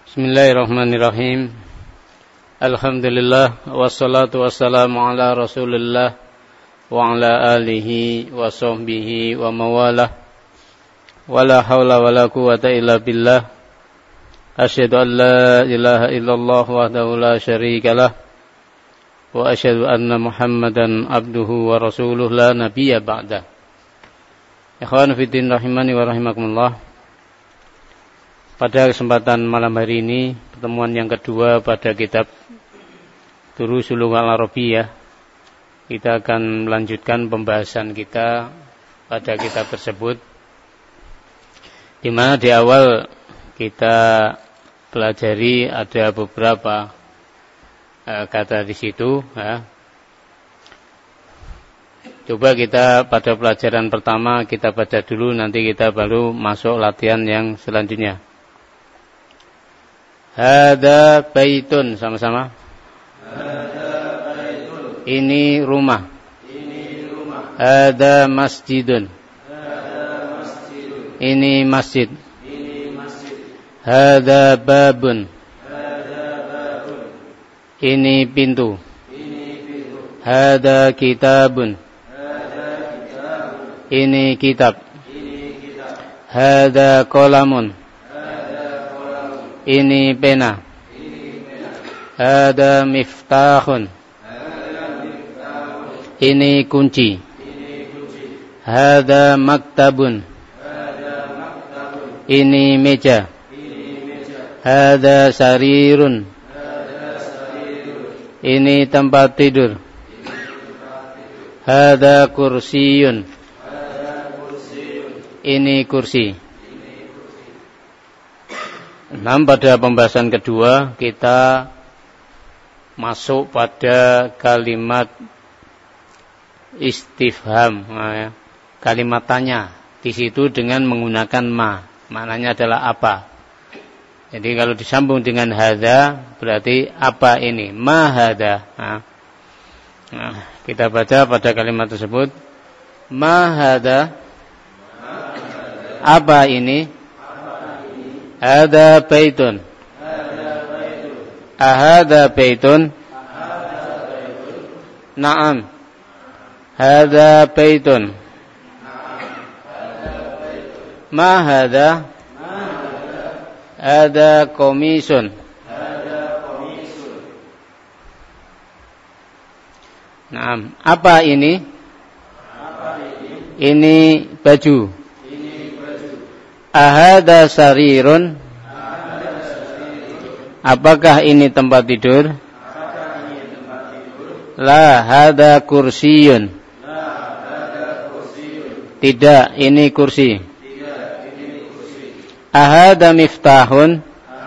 Bismillahirrahmanirrahim. Alhamdulillah wassalatu wassalamu ala Rasulillah wa ala alihi wa sahbihi wa mawalah. Wala haula wala quwwata illa billah. Asyhadu an la ilaha illallah wahdahu la syarikalah wa asyhadu anna Muhammadan abduhu wa rasuluh la nabiyya ba'dah. Ikhwan fillah rahimani wa rahimakumullah. Pada kesempatan malam hari ini, pertemuan yang kedua pada kitab Durusul Lughah Al-Arabiyyah, kita akan melanjutkan pembahasan kita pada kitab tersebut, di mana di awal kita pelajari ada beberapa kata di situ. Coba kita pada pelajaran pertama kita baca dulu, nanti kita baru masuk latihan yang selanjutnya. Hada baitun, sama-sama. Hada baitun. Ini rumah. Ini rumah. Hada masjidun. Hada masjidun. Ini masjid. Ini masjid. Hada babun. Hada babun. Ini pintu. Ini pintu. Hada kitabun. Hada kitabun. Ini kitab. Ini kitab. Hada qalamun. Ini pena. Ada miftahun. Ini kunci. Ada maktabun. Ini meja. Ada sarirun. Ini tempat tidur. Ada kursiyun. Ini kursi. Nah, pada pembahasan kedua kita masuk pada kalimat istifham, kalimat tanya. Di situ dengan menggunakan ma, maknanya adalah apa. Jadi kalau disambung dengan hadza berarti apa ini? Ma hadza. Nah, kita baca pada kalimat tersebut. Ma hadza. Apa ini? Ada baitun. Ahada baitun. Naam. Hada baitun. Ma hada? Ada komisun. Naam. Apa ini? Ini baju. Ahada sarirun. Apakah ini tempat tidur? La hada kursiyun. Tidak, ini kursi. Ahada miftahun.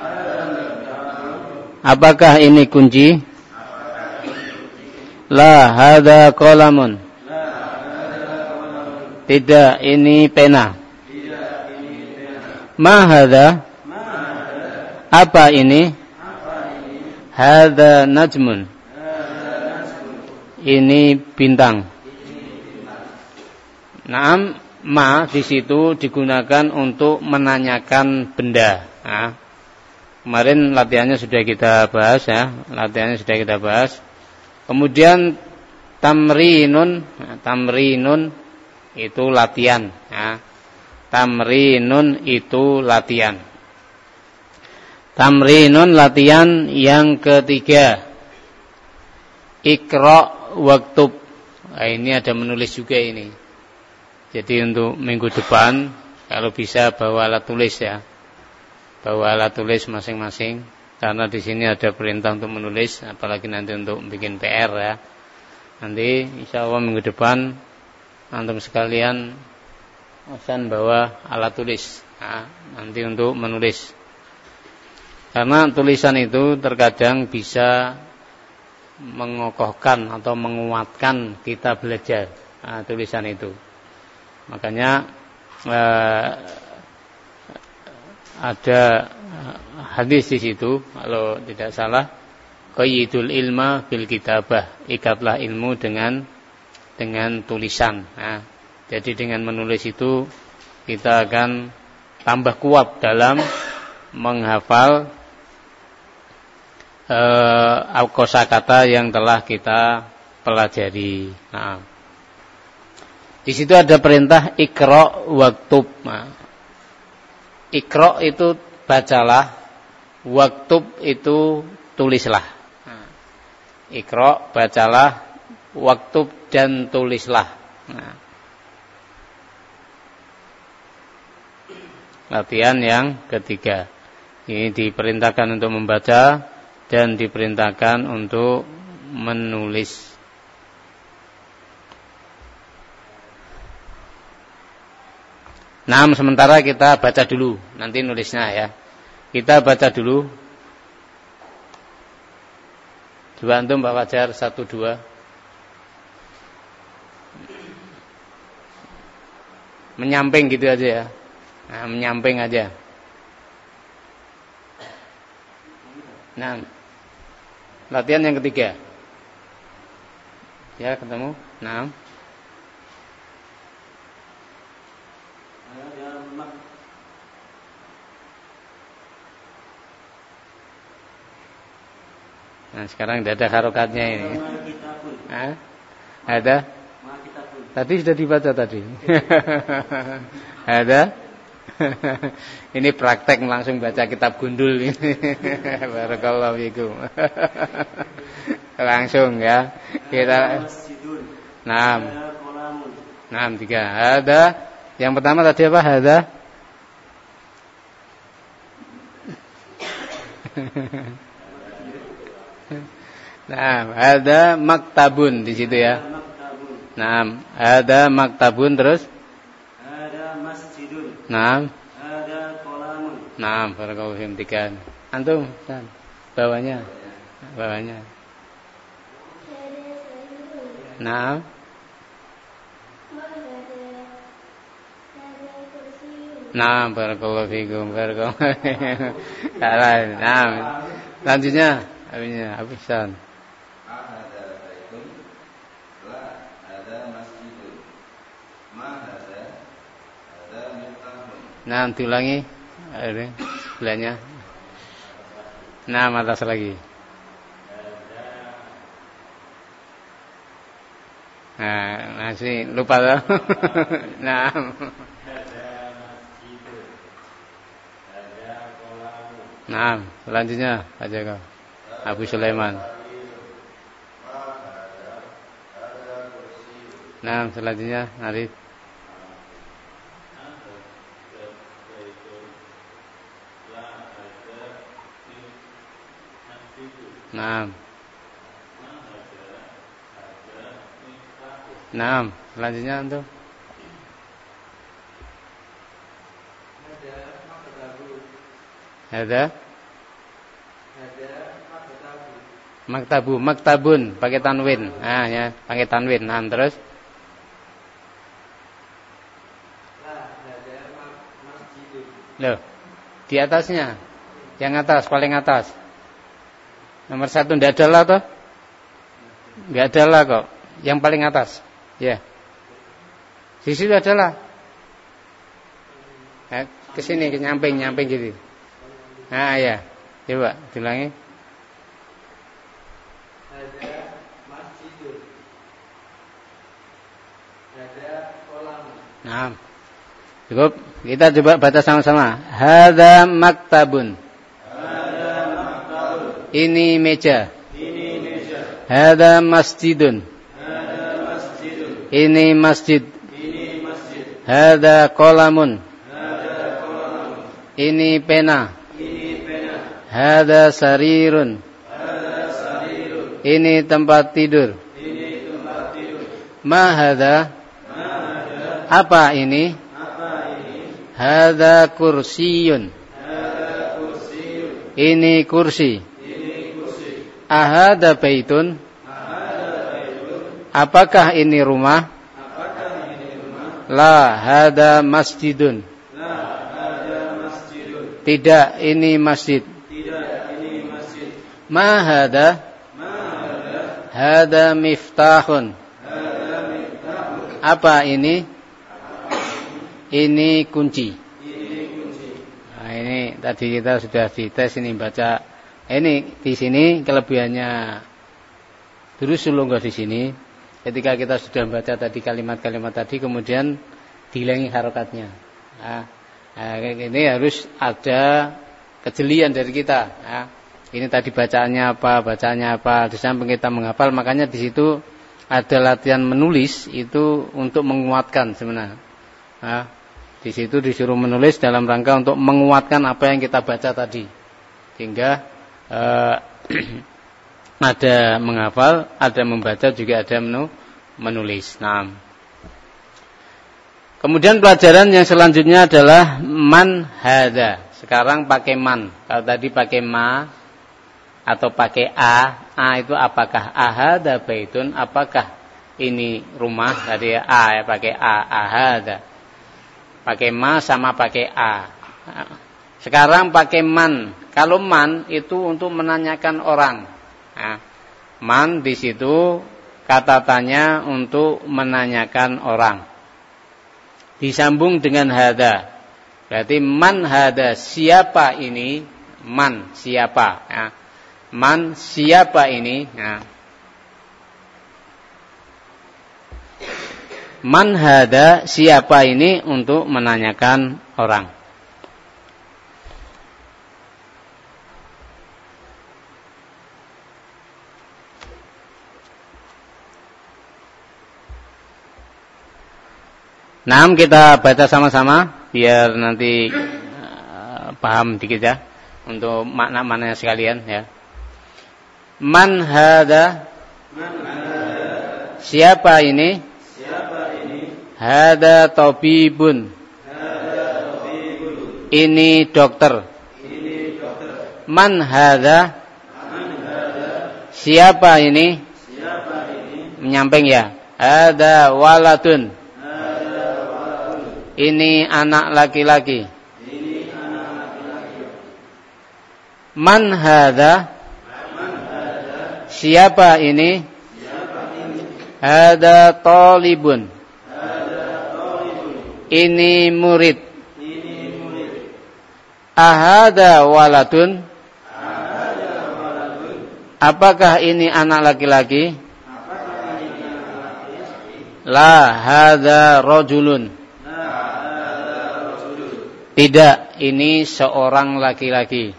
Apakah ini kunci? La hada qalamun. Tidak, ini pena. Ma hadza? Apa ini? Hadza najmun. Ini bintang. Naam, ma di situ digunakan untuk menanyakan benda. Nah, kemarin latihannya sudah kita bahas ya, Kemudian tamrinun, tamrinun itu latihan. Nah, tamrinun itu latihan. Tamrinun latihan yang ketiga. Iqra waktub. Nah, ini ada menulis juga ini. Jadi untuk minggu depan kalau bisa bawa alat tulis ya. Bawa alat tulis masing-masing karena di sini ada perintah untuk menulis, apalagi nanti untuk bikin PR ya. Nanti insyaallah minggu depan antum sekalian akan bawa alat tulis nanti untuk menulis. Karena tulisan itu terkadang bisa mengokohkan atau menguatkan kita belajar tulisan itu. Makanya ada hadis di situ kalau tidak salah, qayyidul ilma bil kitabah, ikatlah ilmu dengan tulisan. Jadi dengan menulis itu kita akan tambah kuat dalam menghafal kosakata yang telah kita pelajari. Nah, di situ ada perintah iqra waktub. Nah, iqra itu bacalah, waktub itu tulislah. Nah, iqra bacalah, waktub dan tulislah. Nah, latihan yang ketiga. Ini diperintahkan untuk membaca dan diperintahkan untuk menulis. Nah, sementara kita baca dulu, nanti nulisnya ya. Kita baca dulu. Coba antum Pak Fajar 1 2. Menyamping gitu aja ya. Nah, menyamping aja. Nah, latihan yang ketiga. Ya, ketemu. Nah. Nah, sekarang tidak ada harokatnya ini. Hah? Ada? Tadi sudah dibaca tadi. Ada? Ini praktek langsung baca kitab gundul ini. Barakallahu fikum. Langsung ya. Kita Naam. Naam 3. Ada. Yang pertama tadi apa? Ada. Nah, ada maktabun di situ ya. Nah, ada maktabun terus. Ada masjidun. Nah. Ada kolamun. Nah, barakallahu fikum 3. Antum, bawahnya. Bawahnya. Nah. Nah, barakallahu fikum. Barakallahu. Nah, lanjutnya. Abisan. Nah, diulangi. Sebelahnya. Nah, atas lagi. Nah, sih lupa tuh. Nah. Nah, selanjutnya aja kau. Abu Sulaiman. Nah, selanjutnya Arif. Nah. Nah, selanjutnya antum. Ada? Maktabu, maktabun pakai tanwin. Nah, ya, pakai tanwin. Nah, terus loh, di atasnya. Yang atas, paling atas. Nomor 1 tidak ada lah toh? Enggak ada lah kok. Yang paling atas. Ya. Di situ ada lah. Ke sini, ke nyamping gitu. Nah, ya. Coba diulangi. Ada masjidun. Ada kolam. Nah. Cukup. Kita coba baca sama-sama. Hadza maktabun. Ini meja. Hadza masjidun. Ini masjid. Hadza qalamun. Ini pena. Hadza sarirun. Ini tempat tidur. Ma hadza? Apa ini? Hadza kursiyun. Ini kursi. Ahada baitun. Apakah ini rumah? La hada masjidun. Tidak, ini masjid. Ma hada? Hada miftahun. Apa ini? Ini kunci. Nah, ini tadi kita sudah dites ini baca Ini di sini kelebihannya Durusul Lughah di sini. Ketika kita sudah baca tadi kalimat-kalimat tadi, kemudian dihilangi harokatnya. Ini harus ada kejelian dari kita. Ini tadi bacaannya apa. Di samping kita menghafal, makanya di situ ada latihan menulis itu untuk menguatkan sebenarnya. Di situ disuruh menulis dalam rangka untuk menguatkan apa yang kita baca tadi, sehingga ada menghafal, ada membaca, juga ada menulis. Nah, kemudian pelajaran yang selanjutnya adalah man hada. Sekarang pakai man. Kalau tadi pakai ma atau pakai a itu apakah ahada baitun, apakah ini rumah? Tadi a ya pakai ahada. Pakai ma sama pakai a. Sekarang pakai man. Kalau man itu untuk menanyakan orang. Man di situ kata tanya untuk menanyakan orang. Disambung dengan hada. Berarti man hada, siapa ini? Man siapa? Man siapa ini? Man hada, siapa ini, untuk menanyakan orang. Nah, kita baca sama-sama biar nanti paham dikit ya, untuk makna-maknanya sekalian ya. Man hada, siapa ini? Hada tabibun, ini dokter. Man hada, siapa ini? Menyamping ya. Hada waladun, ini anak laki-laki. Man hada, siapa ini? Hada talibun, ini murid. Ahada waladun, apakah ini anak laki-laki? La hada rajulun, tidak, ini seorang laki-laki.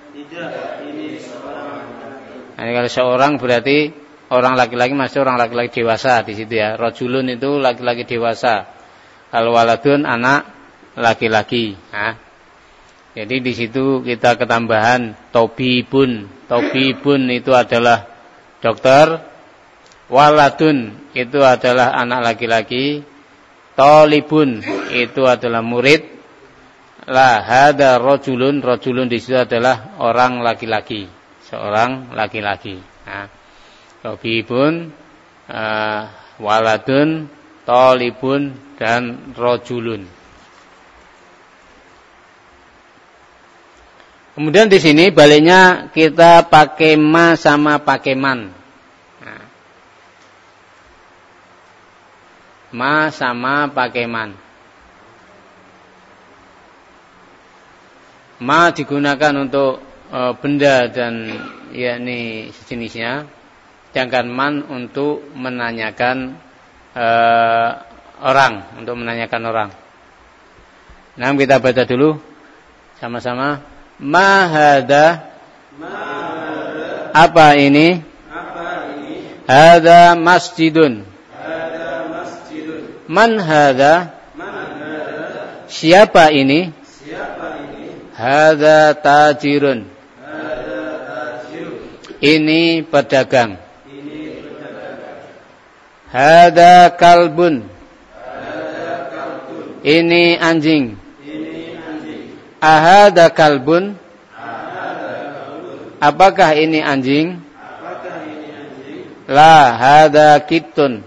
Nah, kalau seorang berarti orang laki-laki, masih orang laki-laki dewasa di situ ya. Rajulun itu laki-laki dewasa. Kalau waladun anak laki-laki. Jadi di situ kita ketambahan tabibun. Tabibun itu adalah dokter. Waladun itu adalah anak laki-laki. Talibun itu adalah murid. La hada rajulun, rajulun di situ adalah orang laki-laki, seorang laki-laki. Tabibun, waladun, talibun, dan rajulun. Kemudian di sini baliknya kita pakai ma sama pakai man. Ma sama pakai man. Ma digunakan untuk benda dan yakni sejenisnya, sedangkan man untuk menanyakan orang, untuk menanyakan orang. Nah, kita baca dulu sama-sama. Ma hada, apa ini? Hada masjidun. Man hada, siapa ini? Hada tajirun, ini pedagang. Hada kalbun, ini anjing. Ahada kalbun, apakah ini anjing? La hada kitun,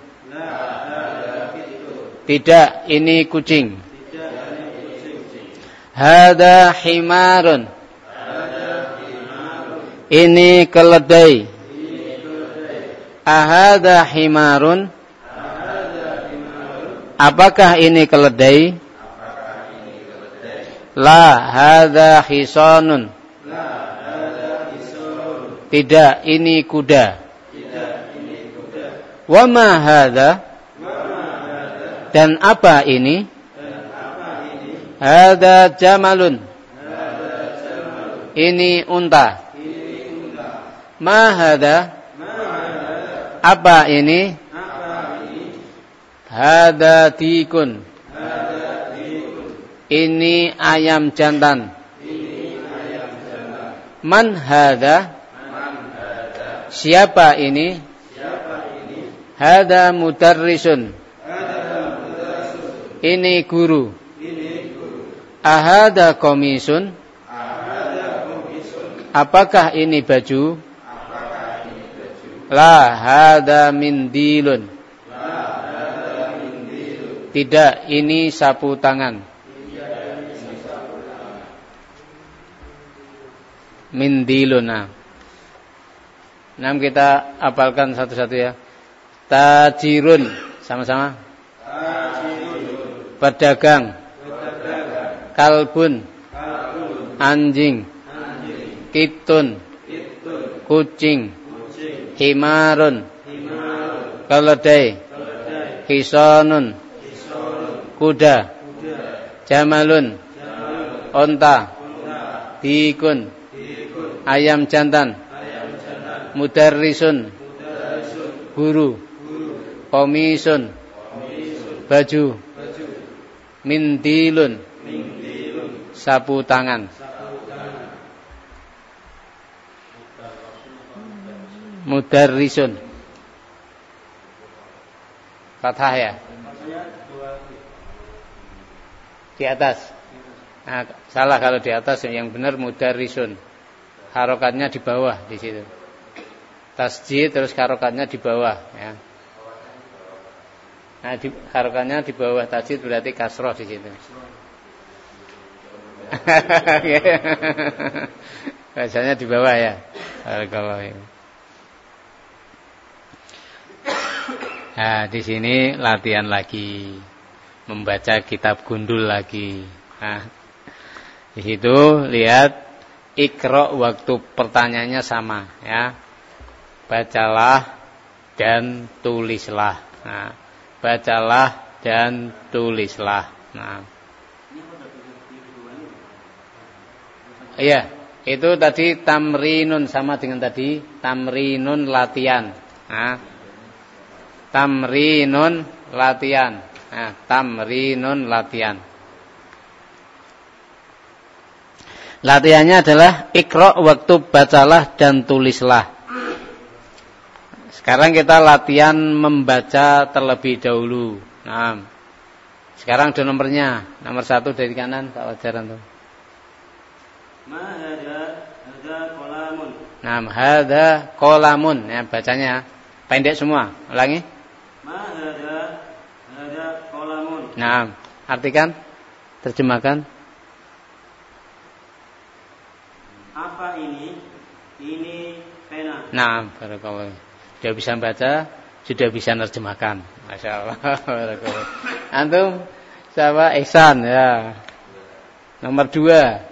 tidak, ini kucing. Hada himarun, ini keledai. Ahada himarun, apakah ini keledai? La hada hisanun, Tidak, ini kuda. Wa ma hadza? Dan apa ini? Hadza jamalun. Ini unta. Ma hadza? Apa ini? Hadza tikun. Ini ayam jantan. Man hadza? Siapa ini? Hadza mudarrisun. Ini guru. Ahadza qamisun? Apakah ini baju? La hadza mindilun. Tidak, ini sapu tangan. Mindiluna. Nah, kita hafalkan satu-satu ya. Tajirun, sama-sama. Pedagang. Kalbun. Anjing. Kitun. Kucing. Himarun. Keledai. Hisonun. Kuda. Jamalun. Onta. Dikun. Ayam jantan. Mudarrisun. Guru. Komisun. Baju. Mindilun. Sapu tangan. Mudarrisun. Fathah ya. Di atas. Nah, salah kalau di atas, yang benar mudarrisun. Harokatnya di bawah di situ. Tasjid terus harokatnya di bawah ya. Nah, harokatnya di bawah tasjid berarti kasroh di situ. Biasanya di bawah ya. Kalau ini. Nah, di sini latihan lagi, membaca kitab gundul lagi. Nah, di situ lihat Iqra waktu pertanyaannya sama ya. Bacalah dan tulislah. Nah, bacalah dan tulislah. Nah. Iya, itu tadi tamrinun, sama dengan tadi tamrinun latihan. Nah, tamrinun latihan. Nah, tamrinun latihan. Latihannya adalah Iqra waktu bacalah dan tulislah. Sekarang kita latihan membaca terlebih dahulu. Nah, sekarang ada nomornya. Nomor 1 dari kanan, Pak Wajaran tuh. Ma hadza qalamun. Nah, hadza qalamun. Ya, bacanya pendek semua. Ulangi. Ma hadza qalamun. Nah, artikan, terjemahkan. Apa ini? Ini pena. Nah, barakallahu. Sudah bisa baca, sudah bisa nerjemahkan. Masya Allah. Barakallahu. Antum sama Ihsan ya. Nomor 2.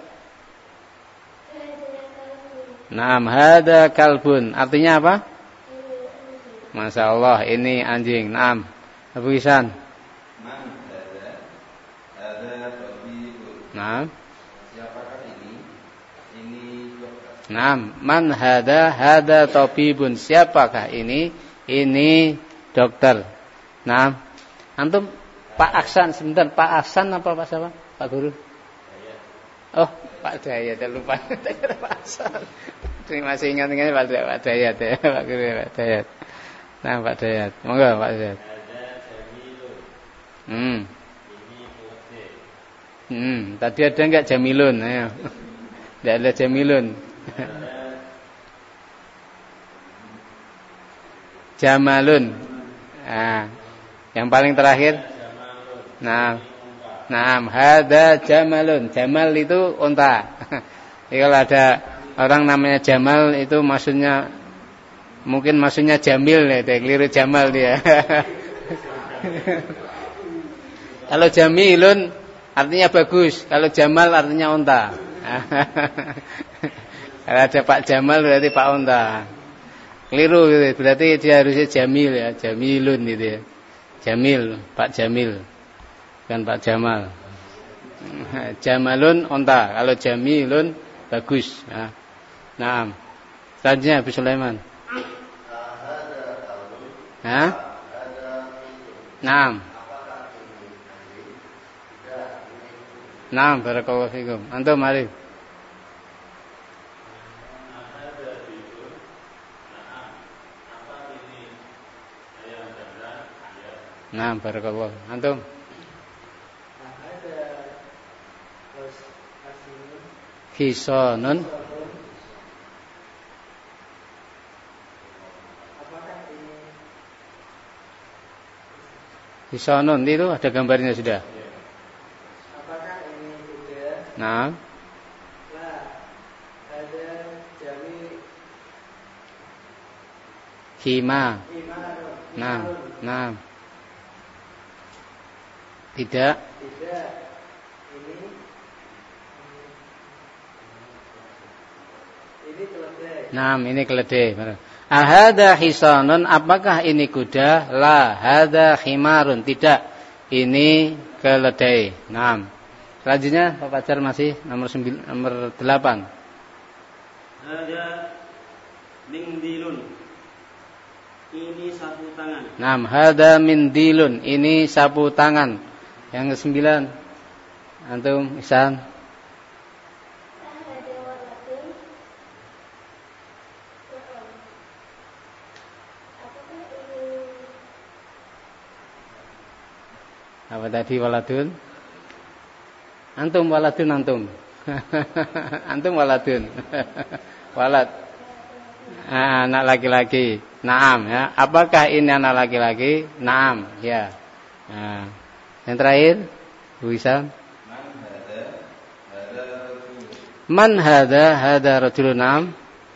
Naam, hada kalbun. Artinya apa? Masya Allah, ini anjing. Naam, Abu Ihsan. Naam. Naam, man hada tabibun. Siapakah ini? Ini dokter. Naam. Antum Pak Aksan, sebentar, Pak Aksan apa Pak siapa? Pak Guru. Oh, Pak Dayat, lupa. Pak Aksan. Terima kasih ingat-ingatnya Pak Dayat ya, Pak Guru ya, Pak Dayat. Nah, Pak Dayat. Monggo Pak Dayat. Tadi ada enggak Jamilun? Ayo. Enggak ada Jamilun. Jamalun. Nah, yang paling terakhir. Nah, hada jamalun. Jamal itu unta. Jadi kalau ada orang namanya Jamal itu maksudnya mungkin maksudnya Jamil ya, keliru Jamal dia. Kalau Jamilun artinya bagus, kalau Jamal artinya unta. Kalau ada Pak Jamal berarti Pak Onta. Keliru gitu. Berarti dia harusnya Jamil ya, Jamilun gitu ya. Jamil, Pak Jamil. Bukan Pak Jamal. Jamalun onta. Kalau Jamilun bagus. Nah. Selanjutnya Abu Sulaiman. Naam. Naam, barakallahu fikum. Antum Arif. Naam, barakallahu. Antum. Hisanun. Hisanun itu ada gambarnya sudah. Apakah ini kuda? Nah. Lah, ada jami. Hima. Nah. Tidak. Ini keledai. Nah, ini keledai. Ahada hisanun, apakah ini kuda? La, hada himarun. Tidak, ini keledai. Nah, selanjutnya Pak Pacar masih nomor 8. Hada mindilun. Ini sapu tangan. Nah, hada mindilun. Ini sapu tangan. Yang ke-9. Antum, Ihsan. Apa tadi waladun? Antum waladun antum. Antum waladun. Walad. Anak laki-laki. Naam ya. Apakah ini anak laki-laki? Naam ya. Nah. Yang terakhir, Bu Isam. Man hada? Hada rajulun. Naam.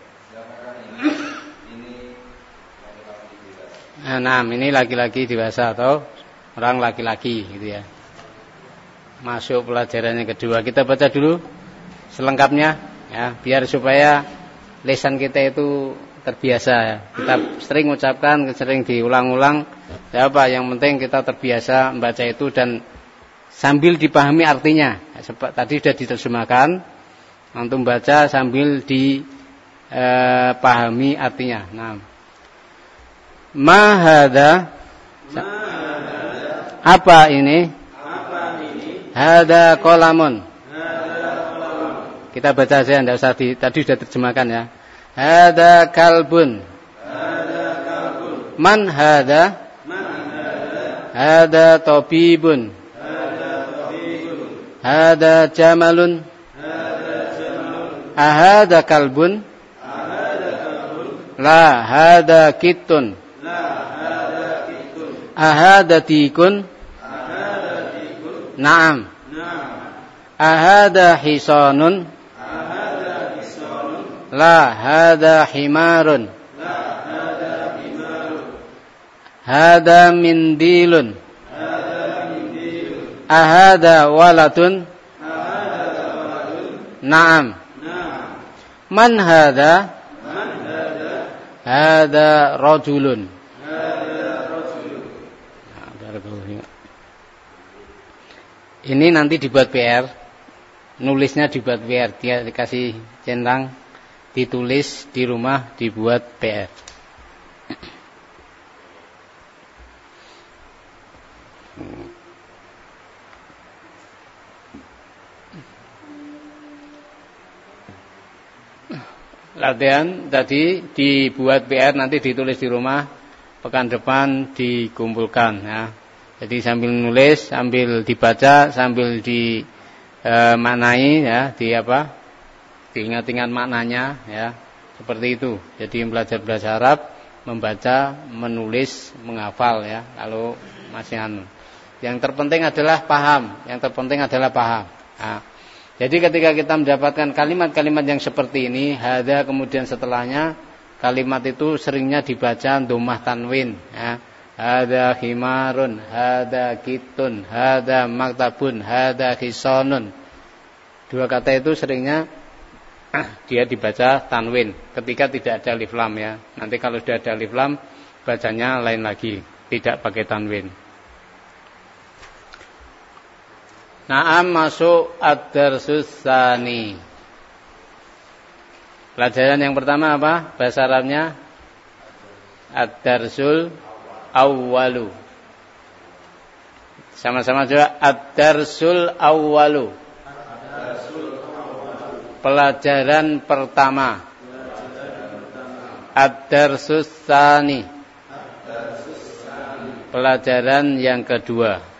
Naam, ini laki-laki dewasa atau orang laki-laki gitu ya. Masuk pelajaran yang kedua. Kita baca dulu selengkapnya ya, biar supaya lisan kita itu terbiasa ya. Kita sering ucapkan, sering diulang-ulang. Ya apa, yang penting kita terbiasa membaca itu dan sambil dipahami artinya. Tadi sudah diterjemahkan. Antum baca sambil dipahami artinya. Nah. Ma hada? Apa ini? Hada qalamun. Kita baca saja, tidak usah tadi sudah terjemahkan ya. Hada kalbun. Man hada? Hada tabibun. Hada jamalun. Ahada kalbun? La hada kittun. Ahada tikun? Naam. Ahada hisanun? La hada himarun. Hada mindilun. Ahada walatun? Naam. Man hada? Hada rajulun. Ini nanti dibuat PR, nulisnya dibuat PR, dia dikasih centang, ditulis di rumah, dibuat PR. Latihan tadi dibuat PR, nanti ditulis di rumah, pekan depan dikumpulkan ya. Jadi sambil nulis, sambil dibaca, sambil dimaknai ya, diingat-ingat maknanya ya. Seperti itu. Jadi belajar bahasa Arab, membaca, menulis, menghafal ya. Kalau masih yang terpenting adalah paham, Nah, jadi ketika kita mendapatkan kalimat-kalimat yang seperti ini, hada kemudian setelahnya kalimat itu seringnya dibaca dhammah tanwin ya. Hada himarun, hada kitun, hada maktabun, hada hisanun. Dua kata itu seringnya dia dibaca tanwin ketika tidak ada alif lam ya. Nanti kalau sudah ada alif lam bacanya lain lagi, tidak pakai tanwin. Naam, masuk ad-darsus tsani. Pelajaran yang pertama apa? Bahasa Arabnya ad-darsul awwalu. Sama-sama juga ad-darsul awwalu. Pelajaran pertama. Ad-darsus tsani. Pelajaran yang kedua.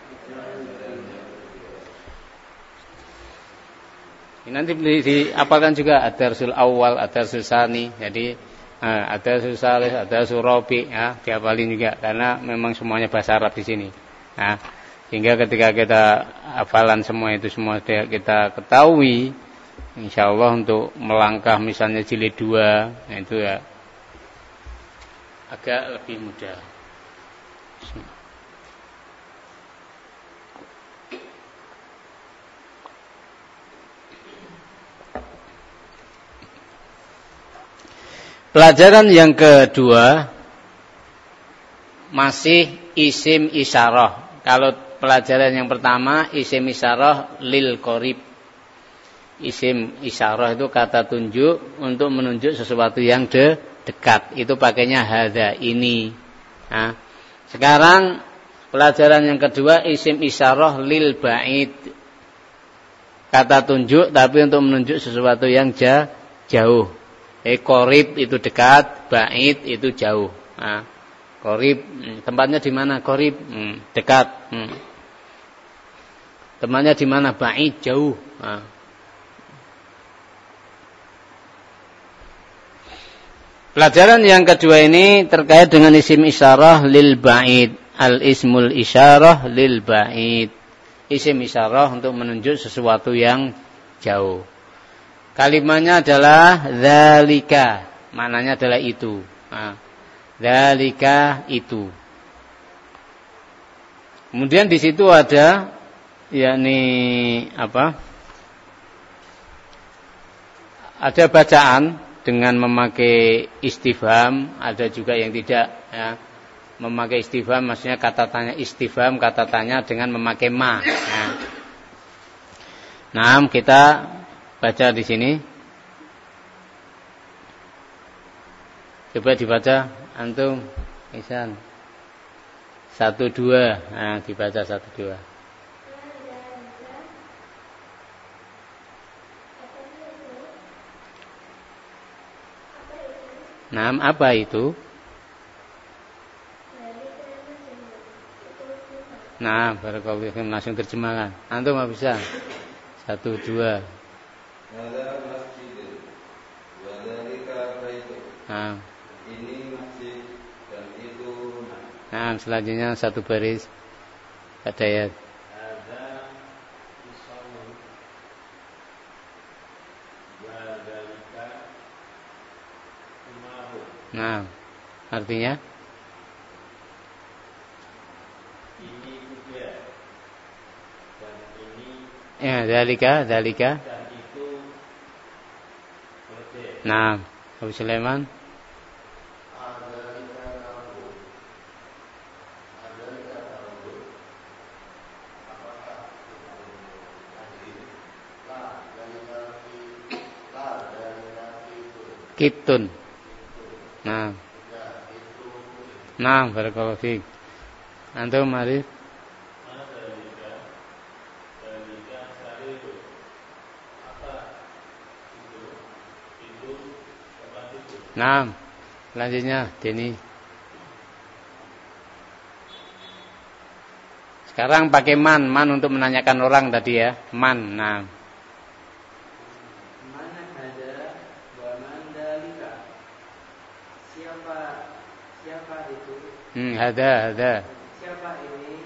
Ini nanti diapalkan juga ad-darsul awal, ad-darsul tsani. Jadi ad-darsul tsalits, ad-darsul rabi' ya, dihafalin juga karena memang semuanya bahasa Arab di sini. Nah, sehingga ketika kita hafalan semua itu semua kita ketahui, insyaallah untuk melangkah misalnya jilid 2, nah itu ya agak lebih mudah. Pelajaran yang kedua masih isim isyarah. Kalau pelajaran yang pertama isim isyarah lil qorib. Isim isyarah itu kata tunjuk untuk menunjuk sesuatu yang dekat. Itu pakainya hadza, ini. Nah, sekarang pelajaran yang kedua isim isyarah lil ba'id. Kata tunjuk tapi untuk menunjuk sesuatu yang jauh. Qorib itu dekat, ba'id itu jauh. Nah, qorib tempatnya di mana? Qorib dekat. Tempatnya di mana? Ba'id jauh. Nah. Pelajaran yang kedua ini terkait dengan isim isyarah lil ba'id. Al-ismul isyarah lil ba'id. Isim isyarah untuk menunjuk sesuatu yang jauh. Kalimatnya adalah dzalika, maknanya adalah itu. Nah, dzalika itu. Kemudian di situ ada yakni apa? Ada bacaan dengan memakai istifham, ada juga yang tidak ya. Memakai istifham maksudnya kata tanya istifham, kata tanya dengan memakai ma. Nah, kita baca di sini. Coba dibaca antum, Ihsan. 1 2. Nah, dibaca 1 2. Nah, apa itu? Nah, barakallahu fiikum, langsung terjemahkan. Antum enggak bisa? 1 2. Hadza masjid wa dzalika baitu. Nah. Ini masjid dan itu rumah. Nah, selanjutnya satu baris. Ada ayat. Hadza isalun wa dzalika umahu. Nah, artinya Ini kuda dan ini dzalika. dan itu keledai. Nah, Abu Sulaiman. Kitun. Nah. Nah, barakallahu fiik. Antum mari. Nah, selanjutnya Deni. Sekarang pakai man untuk menanyakan orang tadi ya. Man. Nah. Mana ada wa man dalika? Siapa itu? Ada. Siapa ini?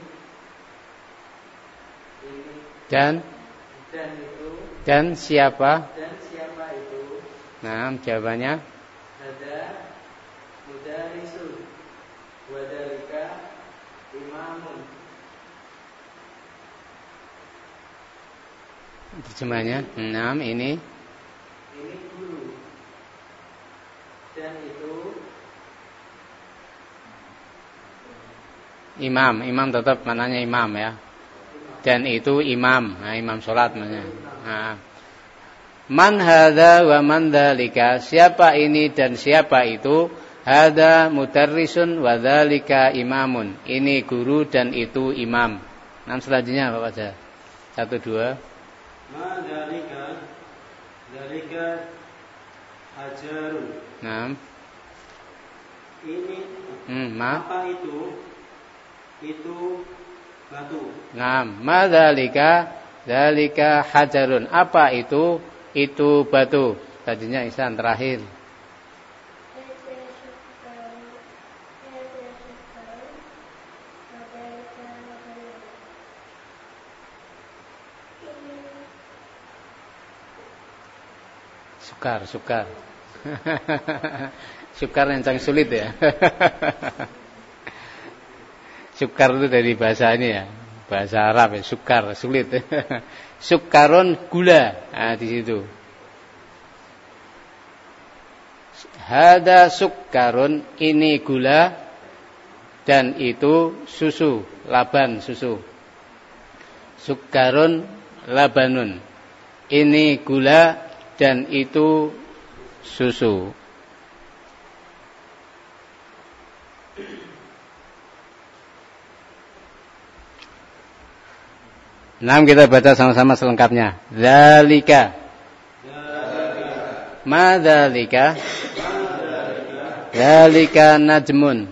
Ini Dan itu. dan siapa? Dan siapa itu? Nah, jawabannya Ada mudarisun wa dalika imamun. terjemahnya. Nah, ini Ini dan itu imam tetap mananya imam ya. Dan itu imam, nah, imam sholat namanya. Nah. Man hadza wa man dzalika, siapa ini dan siapa itu? Hadza mudarrisun wa dzalika imamun. Ini guru dan itu imam. Nah, selanjutnya apa baca? 1 2. Ma dzalika hajarun. Nah. Ini apa itu? Itu batu. Nah, madzalika dzalika hajarun. Apa itu? Itu batu. Tadinya Ihsan terakhir. Sukar. Sukar yang sangat sulit ya. Sukar itu dari bahasa ini ya, bahasa Arab ya, sukar, sulit. Sukarun gula, nah di situ. Hada sukarun, ini gula dan itu susu, laban susu. Sukarun labanun, ini gula dan itu susu. Nah, kita baca sama-sama selengkapnya. Dzalika. Ma dzalika? Dzalika najmun.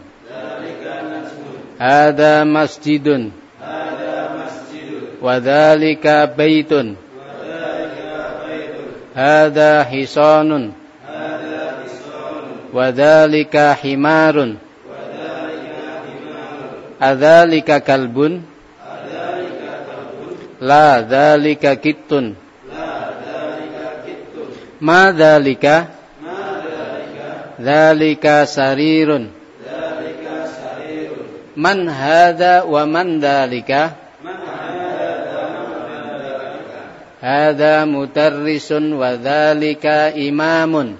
Hada masjidun. Wa dzalika baitun. Hada hisanun. Wa dzalika himarun. Adzalika kalbun. La dzalika kittun. Ma dzalika? Dzalika sarirun. Man hadza wa man dzalika? Hadza mudarrisun wa dzalika imamun.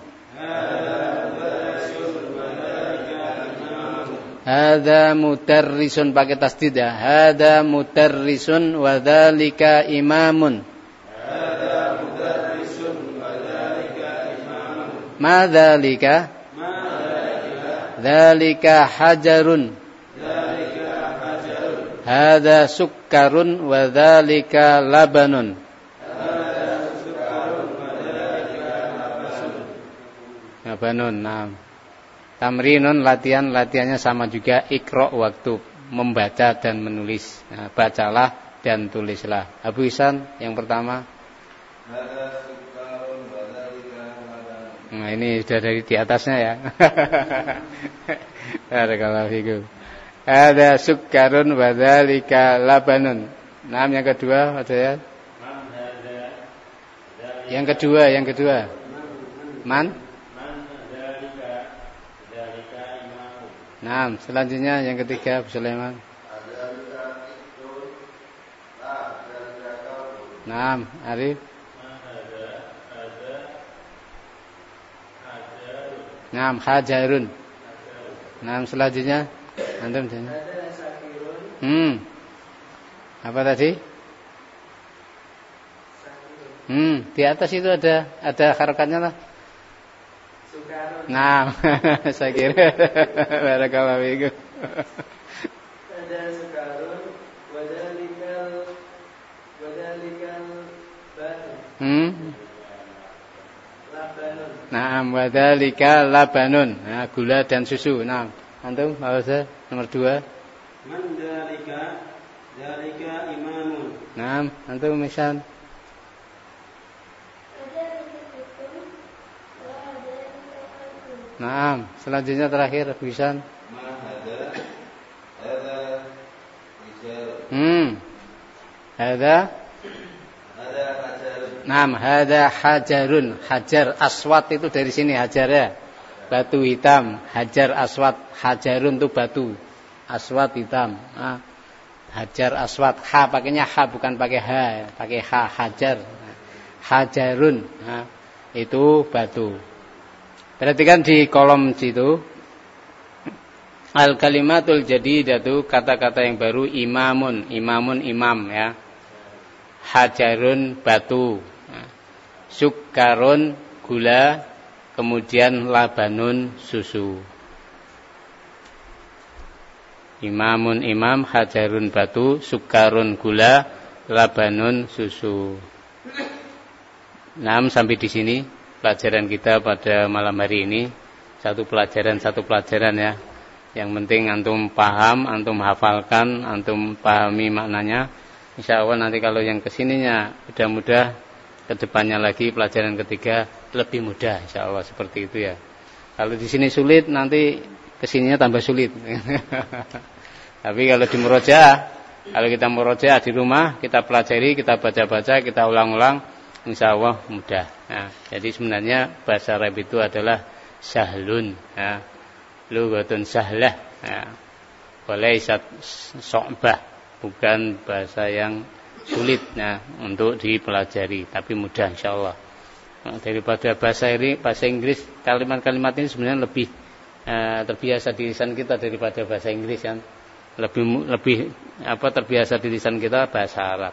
Hadza mudarrisun pakai tasdid ya. Hadza mudarrisun wa dzalika imamun. Hadza mudarrisun wa dzalika imamun. Ma dzalika? Dzalika hajarun. Dzalika hajarun. Hadza sukkarun wa dzalika labanun. Hadza sukkarun wa dzalika labanun. Labanun, nah. Tamrinun latihannya sama juga, Iqra waktu membaca dan menulis. Nah, bacalah dan tulislah. Abu Ihsan yang pertama. Nah, ini sudah dari di atasnya ya. Barakallahu fikum. Ada sukkarun wa dzalika labanun. Nah, yang kedua ada ya. Yang kedua. Man? Nah, selanjutnya yang ketiga Abu Sulaiman. Nah, Arif. Nah, hajarun. Nah, selanjutnya antum tanya. Apa tadi? Di atas itu ada harakatnya lah. Nah, saya kira barakallahu fikum. Ada sukarun wadalikal banu. Labanun. Nah, wadalika labanun. Nah, gula dan susu. Nah, antum bahasa nomor 2. Man dzalika imamun. Nah, antum misal. Nah, selanjutnya terakhir Abu Ihsan. Hada Naam, hada hajarun. Hajar aswad itu dari sini hajar ya. Batu hitam, hajar aswad. Hajarun itu batu. Aswad hitam. Nah, hajar aswad. Ha pakainya ha bukan pakai ha, pakai ha, hajar. Hajarun. Nah, itu batu. Perhatikan di kolom situ. Al-kalimatul jadidatu, kata-kata yang baru. Imamun, imamun imam ya. Hajarun batu. Sukkarun gula, kemudian labanun susu. Imamun imam, hajarun batu, sukkarun gula, labanun susu. 6 sampai di sini pelajaran kita pada malam hari ini. Satu pelajaran ya. Yang penting antum paham, antum hafalkan, antum pahami maknanya. Insya Allah nanti kalau yang kesininya mudah-mudah, kedepannya lagi pelajaran ketiga lebih mudah. Insya Allah seperti itu ya. Kalau di sini sulit, nanti kesininya tambah sulit. Tapi kalau di murojaah, kalau kita murojaah di rumah, kita pelajari, kita baca-baca, kita ulang-ulang, insya Allah mudah. Nah, jadi sebenarnya bahasa Arab itu adalah sahlun. Ya. Lughatun sahlah, ya. Walaysat so'bah, bukan bahasa yang sulit untuk dipelajari, tapi mudah insyaallah. Daripada bahasa Inggris, kalimat-kalimat ini sebenarnya lebih terbiasa di lisan kita daripada bahasa Inggris kan. Lebih terbiasa di lisan kita bahasa Arab.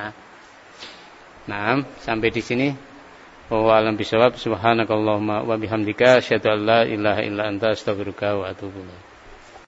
Nah, sampai di sini. Wa alam bisawab, subhanakallahumma wa bihamdika asyhadu an la ilaha illa anta astaghfiruka wa atubu ilaik.